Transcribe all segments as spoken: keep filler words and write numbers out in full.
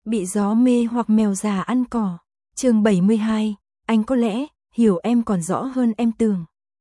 Bị gió mê hoặc mèo già ăn cỏ. Chương bảy mươi hai, anh có lẽ hiểu em còn rõ hơn em tưởng.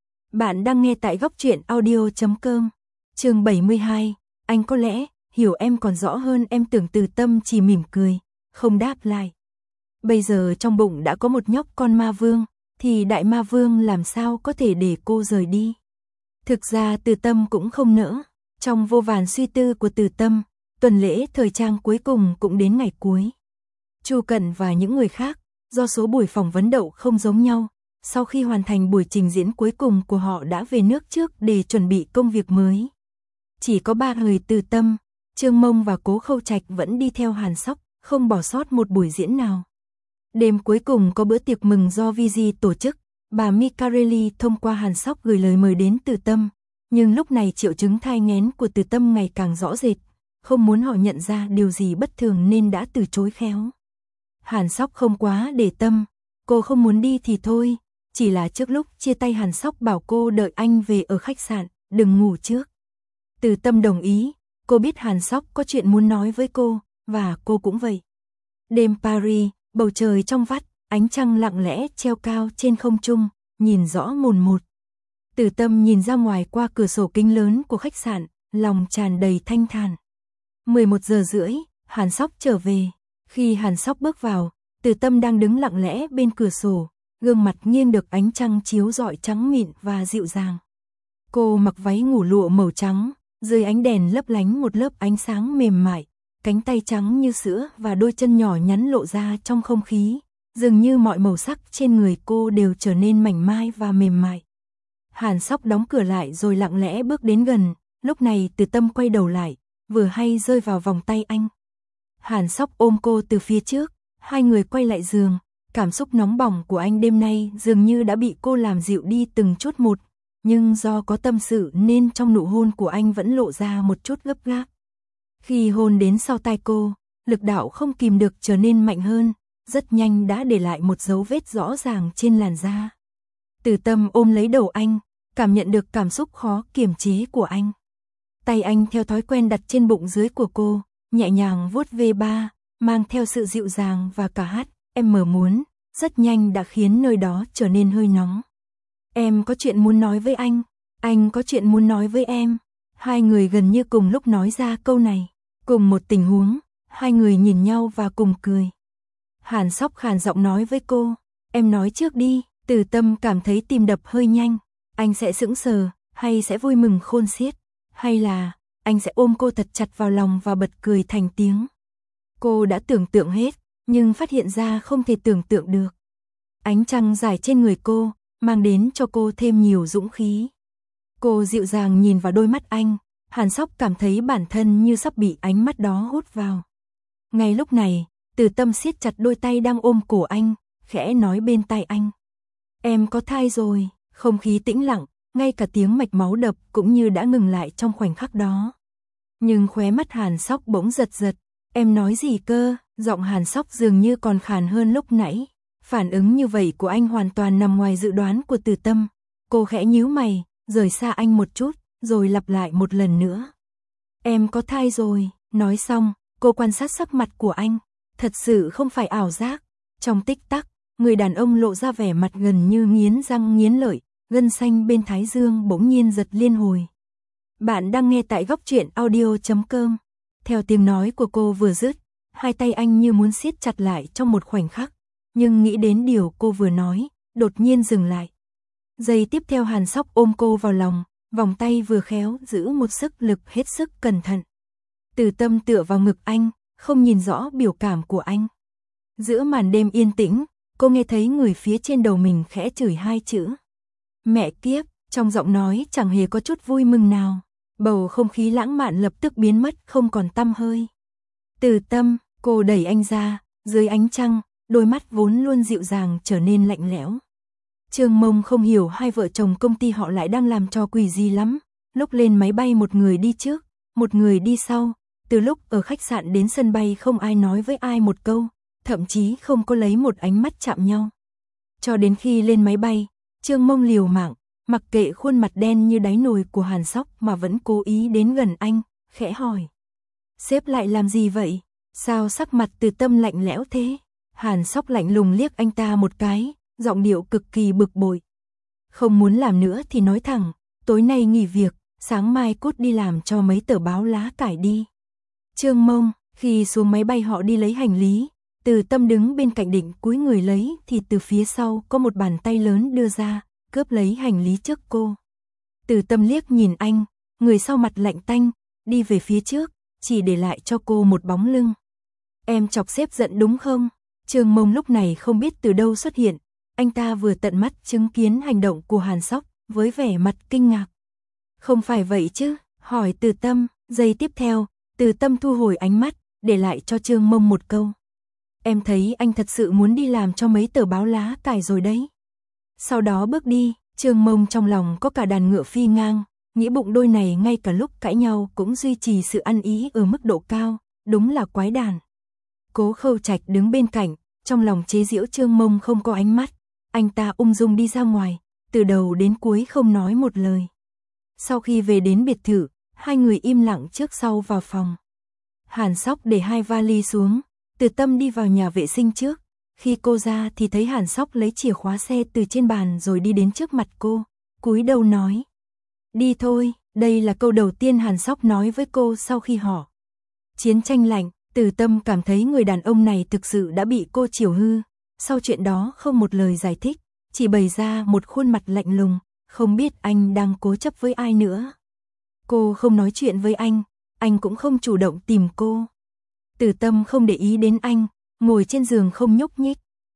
Bạn đang nghe tại góc truyện audio chấm com. Chương bảy mươi hai, anh có lẽ hiểu em còn rõ hơn em tưởng. Từ Tâm chỉ mỉm cười, không đáp lại. Bây giờ trong bụng đã có một nhóc con ma vương, thì đại ma vương làm sao có thể để cô rời đi. Thực ra Từ Tâm cũng không nỡ. Trong vô vàn suy tư của Từ Tâm, tuần lễ thời trang cuối cùng cũng đến ngày cuối. Chu Cận và những người khác, do số buổi phỏng vấn đậu không giống nhau, sau khi hoàn thành buổi trình diễn cuối cùng của họ đã về nước trước để chuẩn bị công việc mới. Chỉ có ba người Từ Tâm, Trương Mông và Cố Khâu Trạch vẫn đi theo Hàn Sóc, không bỏ sót một buổi diễn nào. Đêm cuối cùng có bữa tiệc mừng do vê giê tổ chức, bà Micarelli thông qua Hàn Sóc gửi lời mời đến Từ Tâm, nhưng lúc này triệu chứng thai nghén của Từ Tâm ngày càng rõ rệt, không muốn họ nhận ra điều gì bất thường nên đã từ chối khéo. Hàn Sóc không quá để tâm, cô không muốn đi thì thôi, chỉ là trước lúc chia tay Hàn Sóc bảo cô đợi anh về ở khách sạn, đừng ngủ trước. Từ Tâm đồng ý, cô biết Hàn Sóc có chuyện muốn nói với cô, và cô cũng vậy. Đêm Paris, bầu trời trong vắt, ánh trăng lặng lẽ treo cao trên không trung, nhìn rõ mồn một. Từ Tâm nhìn ra ngoài qua cửa sổ kính lớn của khách sạn, lòng tràn đầy thanh thản. mười một giờ rưỡi, Hàn Sóc trở về. Khi Hàn Sóc bước vào, Từ Tâm đang đứng lặng lẽ bên cửa sổ, gương mặt nghiêng được ánh trăng chiếu rọi trắng mịn và dịu dàng. Cô mặc váy ngủ lụa màu trắng, dưới ánh đèn lấp lánh một lớp ánh sáng mềm mại, cánh tay trắng như sữa và đôi chân nhỏ nhắn lộ ra trong không khí, dường như mọi màu sắc trên người cô đều trở nên mảnh mai và mềm mại. Hàn Sóc đóng cửa lại rồi lặng lẽ bước đến gần, lúc này Từ Tâm quay đầu lại, vừa hay rơi vào vòng tay anh. Hàn Sóc ôm cô từ phía trước, hai người quay lại giường, cảm xúc nóng bỏng của anh đêm nay dường như đã bị cô làm dịu đi từng chút một, nhưng do có tâm sự nên trong nụ hôn của anh vẫn lộ ra một chút gấp gáp. Khi hôn đến sau tai cô, lực đạo không kìm được trở nên mạnh hơn, rất nhanh đã để lại một dấu vết rõ ràng trên làn da. Từ Tâm ôm lấy đầu anh, cảm nhận được cảm xúc khó kiềm chế của anh. Tay anh theo thói quen đặt trên bụng dưới của cô, nhẹ nhàng vuốt ve ba, mang theo sự dịu dàng và cả hát, em mở muốn, rất nhanh đã khiến nơi đó trở nên hơi nóng. Em có chuyện muốn nói với anh, anh có chuyện muốn nói với em. Hai người gần như cùng lúc nói ra câu này, cùng một tình huống, hai người nhìn nhau và cùng cười. Hàn Sóc khàn giọng nói với cô, em nói trước đi. Từ Tâm cảm thấy tim đập hơi nhanh, anh sẽ sững sờ, hay sẽ vui mừng khôn xiết, hay là anh sẽ ôm cô thật chặt vào lòng và bật cười thành tiếng. Cô đã tưởng tượng hết, nhưng phát hiện ra không thể tưởng tượng được. Ánh trăng rải trên người cô, mang đến cho cô thêm nhiều dũng khí. Cô dịu dàng nhìn vào đôi mắt anh, Hàn Sóc cảm thấy bản thân như sắp bị ánh mắt đó hút vào. Ngay lúc này, Từ Tâm siết chặt đôi tay đang ôm cổ anh, khẽ nói bên tai anh. Em có thai rồi. Không khí tĩnh lặng, ngay cả tiếng mạch máu đập cũng như đã ngừng lại trong khoảnh khắc đó. Nhưng khóe mắt Hàn Sóc bỗng giật giật. Em nói gì cơ? Giọng Hàn Sóc dường như còn khàn hơn lúc nãy. Phản ứng như vậy của anh hoàn toàn nằm ngoài dự đoán của Từ Tâm. Cô khẽ nhíu mày, rời xa anh một chút, rồi lặp lại một lần nữa. Em có thai rồi. Nói xong, cô quan sát sắc mặt của anh. Thật sự không phải ảo giác. Trong tích tắc, người đàn ông lộ ra vẻ mặt gần như nghiến răng nghiến lợi, gân xanh bên thái dương bỗng nhiên giật liên hồi. Bạn đang nghe tại góc truyện audio chấm com. Theo tiếng nói của cô vừa dứt, hai tay anh như muốn siết chặt lại trong một khoảnh khắc, nhưng nghĩ đến điều cô vừa nói, đột nhiên dừng lại. Giây tiếp theo Hàn Sóc ôm cô vào lòng, vòng tay vừa khéo giữ một sức lực hết sức cẩn thận. Từ Tâm tựa vào ngực anh, không nhìn rõ biểu cảm của anh. Giữa màn đêm yên tĩnh, cô nghe thấy người phía trên đầu mình khẽ chửi hai chữ. Mẹ kiếp, trong giọng nói chẳng hề có chút vui mừng nào. Bầu không khí lãng mạn lập tức biến mất không còn tăm hơi. Từ Tâm, cô đẩy anh ra, dưới ánh trăng, đôi mắt vốn luôn dịu dàng trở nên lạnh lẽo. Trương Mông không hiểu hai vợ chồng công ty họ lại đang làm trò quỷ gì lắm. Lúc lên máy bay một người đi trước, một người đi sau. Từ lúc ở khách sạn đến sân bay không ai nói với ai một câu, thậm chí không có lấy một ánh mắt chạm nhau. Cho đến khi lên máy bay, Trương Mông liều mạng, mặc kệ khuôn mặt đen như đáy nồi của Hàn Sóc mà vẫn cố ý đến gần anh, khẽ hỏi. Sếp lại làm gì vậy? Sao sắc mặt Từ Tâm lạnh lẽo thế? Hàn Sóc lạnh lùng liếc anh ta một cái, giọng điệu cực kỳ bực bội. Không muốn làm nữa thì nói thẳng, tối nay nghỉ việc, sáng mai cút đi làm cho mấy tờ báo lá cải đi. Trương Mông, khi xuống máy bay họ đi lấy hành lý, Từ Tâm đứng bên cạnh định cúi người lấy thì từ phía sau có một bàn tay lớn đưa ra, cướp lấy hành lý trước cô. Từ Tâm liếc nhìn anh, người sau mặt lạnh tanh, đi về phía trước, chỉ để lại cho cô một bóng lưng. Em chọc sếp giận đúng không? Trương Mông lúc này không biết từ đâu xuất hiện, anh ta vừa tận mắt chứng kiến hành động của Hàn Sóc, với vẻ mặt kinh ngạc. Không phải vậy chứ, hỏi Từ Tâm, giây tiếp theo, Từ Tâm thu hồi ánh mắt, để lại cho Trương Mông một câu. Em thấy anh thật sự muốn đi làm cho mấy tờ báo lá cải rồi đấy. Sau đó bước đi, Trương Mông trong lòng có cả đàn ngựa phi ngang, nghĩ bụng đôi này ngay cả lúc cãi nhau cũng duy trì sự ăn ý ở mức độ cao, đúng là quái đàn. Cố Khâu Trạch đứng bên cạnh, trong lòng chế giễu Trương Mông không có ánh mắt, anh ta ung dung đi ra ngoài, từ đầu đến cuối không nói một lời. Sau khi về đến biệt thự, hai người im lặng trước sau vào phòng. Hàn Sóc để hai vali xuống, Từ Tâm đi vào nhà vệ sinh trước. Khi cô ra thì thấy Hàn Sóc lấy chìa khóa xe từ trên bàn rồi đi đến trước mặt cô, cúi đầu nói. Đi thôi, đây là câu đầu tiên Hàn Sóc nói với cô sau khi họ chiến tranh lạnh. Từ Tâm cảm thấy người đàn ông này thực sự đã bị cô chiều hư. Sau chuyện đó không một lời giải thích, chỉ bày ra một khuôn mặt lạnh lùng, không biết anh đang cố chấp với ai nữa. Cô không nói chuyện với anh, anh cũng không chủ động tìm cô. Từ Tâm không để ý đến anh, ngồi trên giường không nhúc nhích.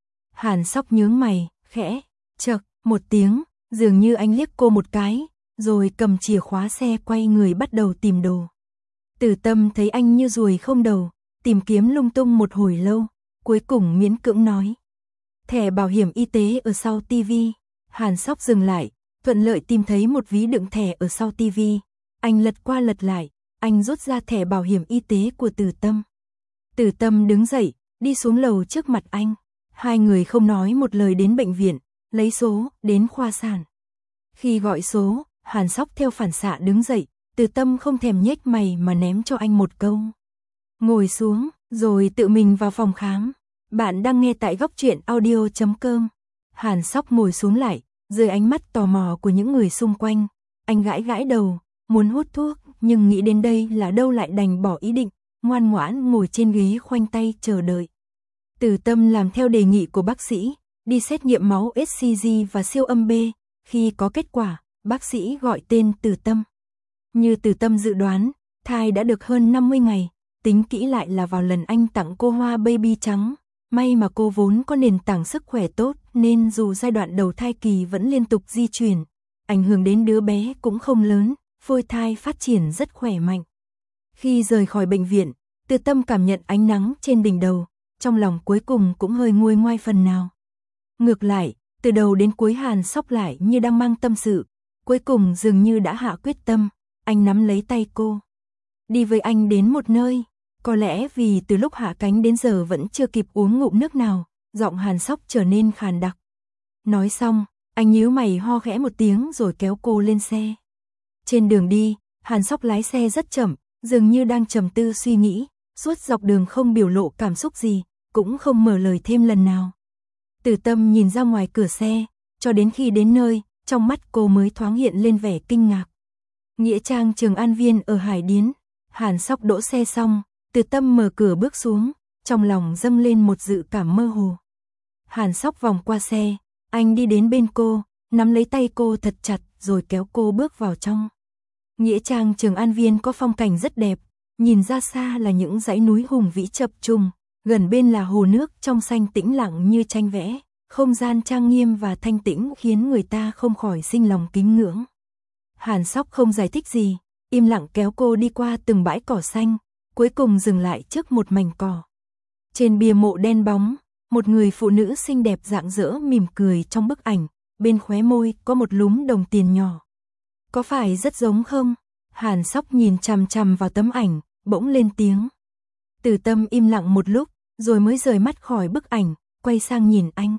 Hàn Sóc nhướng mày, khẽ, chậc, một tiếng, dường như anh liếc cô một cái, rồi cầm chìa khóa xe quay người bắt đầu tìm đồ. Từ Tâm thấy anh như ruồi không đầu, tìm kiếm lung tung một hồi lâu, cuối cùng miễn cưỡng nói. Thẻ bảo hiểm y tế ở sau tivi. Hàn Sóc dừng lại, thuận lợi tìm thấy một ví đựng thẻ ở sau tivi. Anh lật qua lật lại, anh rút ra thẻ bảo hiểm y tế của Từ Tâm. Từ Tâm đứng dậy, đi xuống lầu trước mặt anh. Hai người không nói một lời đến bệnh viện, lấy số, đến khoa sản. Khi gọi số, Hàn Sóc theo phản xạ đứng dậy, Từ Tâm không thèm nhếch mày mà ném cho anh một câu. Ngồi xuống, rồi tự mình vào phòng khám. Bạn đang nghe tại góc truyện audio chấm com. Hàn Sóc ngồi xuống lại, dưới ánh mắt tò mò của những người xung quanh. Anh gãi gãi đầu, muốn hút thuốc, nhưng nghĩ đến đây là đâu lại đành bỏ ý định, ngoan ngoãn ngồi trên ghế khoanh tay chờ đợi. Từ Tâm làm theo đề nghị của bác sĩ, đi xét nghiệm máu ét xê giê và siêu âm B. Khi có kết quả, bác sĩ gọi tên Từ Tâm. Như Từ Tâm dự đoán, thai đã được hơn năm mươi ngày, tính kỹ lại là vào lần anh tặng cô hoa baby trắng. May mà cô vốn có nền tảng sức khỏe tốt nên dù giai đoạn đầu thai kỳ vẫn liên tục di chuyển, ảnh hưởng đến đứa bé cũng không lớn, phôi thai phát triển rất khỏe mạnh. Khi rời khỏi bệnh viện, Từ Tâm cảm nhận ánh nắng trên đỉnh đầu, trong lòng cuối cùng cũng hơi nguôi ngoai phần nào. Ngược lại, từ đầu đến cuối Hàn Sóc lại như đang mang tâm sự, cuối cùng dường như đã hạ quyết tâm, anh nắm lấy tay cô. Đi với anh đến một nơi. Có lẽ vì từ lúc hạ cánh đến giờ vẫn chưa kịp uống ngụm nước nào, giọng Hàn Sóc trở nên khàn đặc. Nói xong, anh nhíu mày ho khẽ một tiếng rồi kéo cô lên xe. Trên đường đi, Hàn Sóc lái xe rất chậm, dường như đang trầm tư suy nghĩ, suốt dọc đường không biểu lộ cảm xúc gì, cũng không mở lời thêm lần nào. Từ Tâm nhìn ra ngoài cửa xe, cho đến khi đến nơi, trong mắt cô mới thoáng hiện lên vẻ kinh ngạc. Nghĩa trang Trường An Viên ở Hải Điến. Hàn Sóc đỗ xe xong, Từ Tâm mở cửa bước xuống, trong lòng dâng lên một dự cảm mơ hồ. Hàn Sóc vòng qua xe, anh đi đến bên cô, nắm lấy tay cô thật chặt rồi kéo cô bước vào trong. Nghĩa trang Trường An Viên có phong cảnh rất đẹp, nhìn ra xa là những dãy núi hùng vĩ chập trùng, gần bên là hồ nước trong xanh tĩnh lặng như tranh vẽ, không gian trang nghiêm và thanh tĩnh khiến người ta không khỏi sinh lòng kính ngưỡng. Hàn Sóc không giải thích gì, im lặng kéo cô đi qua từng bãi cỏ xanh, cuối cùng dừng lại trước một mảnh cỏ. Trên bia mộ đen bóng, một người phụ nữ xinh đẹp rạng rỡ mỉm cười trong bức ảnh, bên khóe môi có một lúm đồng tiền nhỏ. Có phải rất giống không? Hàn Sóc nhìn chằm chằm vào tấm ảnh, bỗng lên tiếng. Từ Tâm im lặng một lúc, rồi mới rời mắt khỏi bức ảnh, quay sang nhìn anh.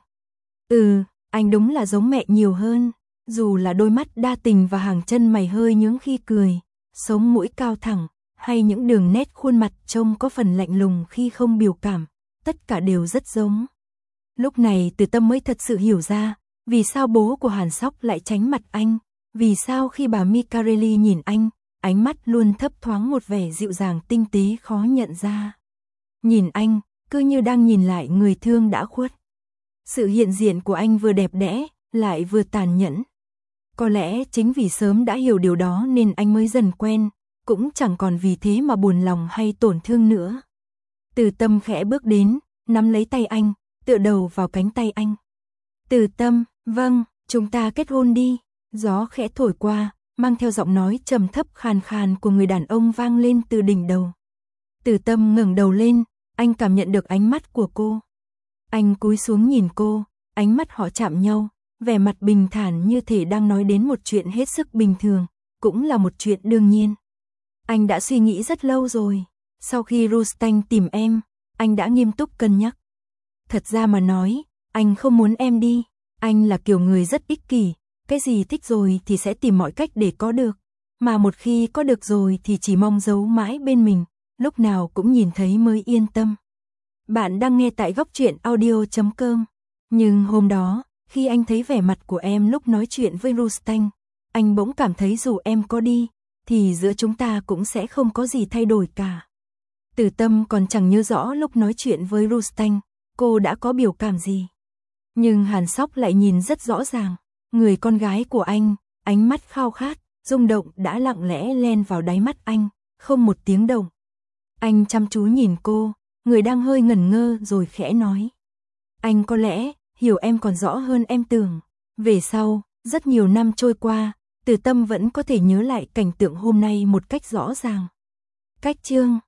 Ừ, anh đúng là giống mẹ nhiều hơn, dù là đôi mắt đa tình và hàng chân mày hơi nhướng khi cười, sống mũi cao thẳng, hay những đường nét khuôn mặt trông có phần lạnh lùng khi không biểu cảm, tất cả đều rất giống. Lúc này Từ Tâm mới thật sự hiểu ra, vì sao bố của Hàn Sóc lại tránh mặt anh, vì sao khi bà Micarelli nhìn anh, ánh mắt luôn thấp thoáng một vẻ dịu dàng tinh tế khó nhận ra. Nhìn anh, cứ như đang nhìn lại người thương đã khuất. Sự hiện diện của anh vừa đẹp đẽ, lại vừa tàn nhẫn. Có lẽ chính vì sớm đã hiểu điều đó nên anh mới dần quen, cũng chẳng còn vì thế mà buồn lòng hay tổn thương nữa. Từ Tâm khẽ bước đến, nắm lấy tay anh, tựa đầu vào cánh tay anh. Từ Tâm, vâng, chúng ta kết hôn đi. Gió khẽ thổi qua, mang theo giọng nói trầm thấp khàn khàn của người đàn ông vang lên từ đỉnh đầu. Từ Tâm ngẩng đầu lên, anh cảm nhận được ánh mắt của cô. Anh cúi xuống nhìn cô, ánh mắt họ chạm nhau, vẻ mặt bình thản như thể đang nói đến một chuyện hết sức bình thường, cũng là một chuyện đương nhiên. Anh đã suy nghĩ rất lâu rồi, sau khi Rustin tìm em, anh đã nghiêm túc cân nhắc. Thật ra mà nói, anh không muốn em đi, anh là kiểu người rất ích kỷ, cái gì thích rồi thì sẽ tìm mọi cách để có được, mà một khi có được rồi thì chỉ mong giấu mãi bên mình, lúc nào cũng nhìn thấy mới yên tâm. Bạn đang nghe tại góc truyện audio chấm com. Nhưng hôm đó, khi anh thấy vẻ mặt của em lúc nói chuyện với Rustin, anh bỗng cảm thấy dù em có đi, thì giữa chúng ta cũng sẽ không có gì thay đổi cả. Từ Tâm còn chẳng nhớ rõ lúc nói chuyện với Rustin, cô đã có biểu cảm gì. Nhưng Hàn Sóc lại nhìn rất rõ ràng, người con gái của anh, ánh mắt khao khát, rung động đã lặng lẽ len vào đáy mắt anh, không một tiếng động. Anh chăm chú nhìn cô, người đang hơi ngẩn ngơ rồi khẽ nói. Anh có lẽ hiểu em còn rõ hơn em tưởng. Về sau, rất nhiều năm trôi qua, Từ Tâm vẫn có thể nhớ lại cảnh tượng hôm nay một cách rõ ràng. Cách chương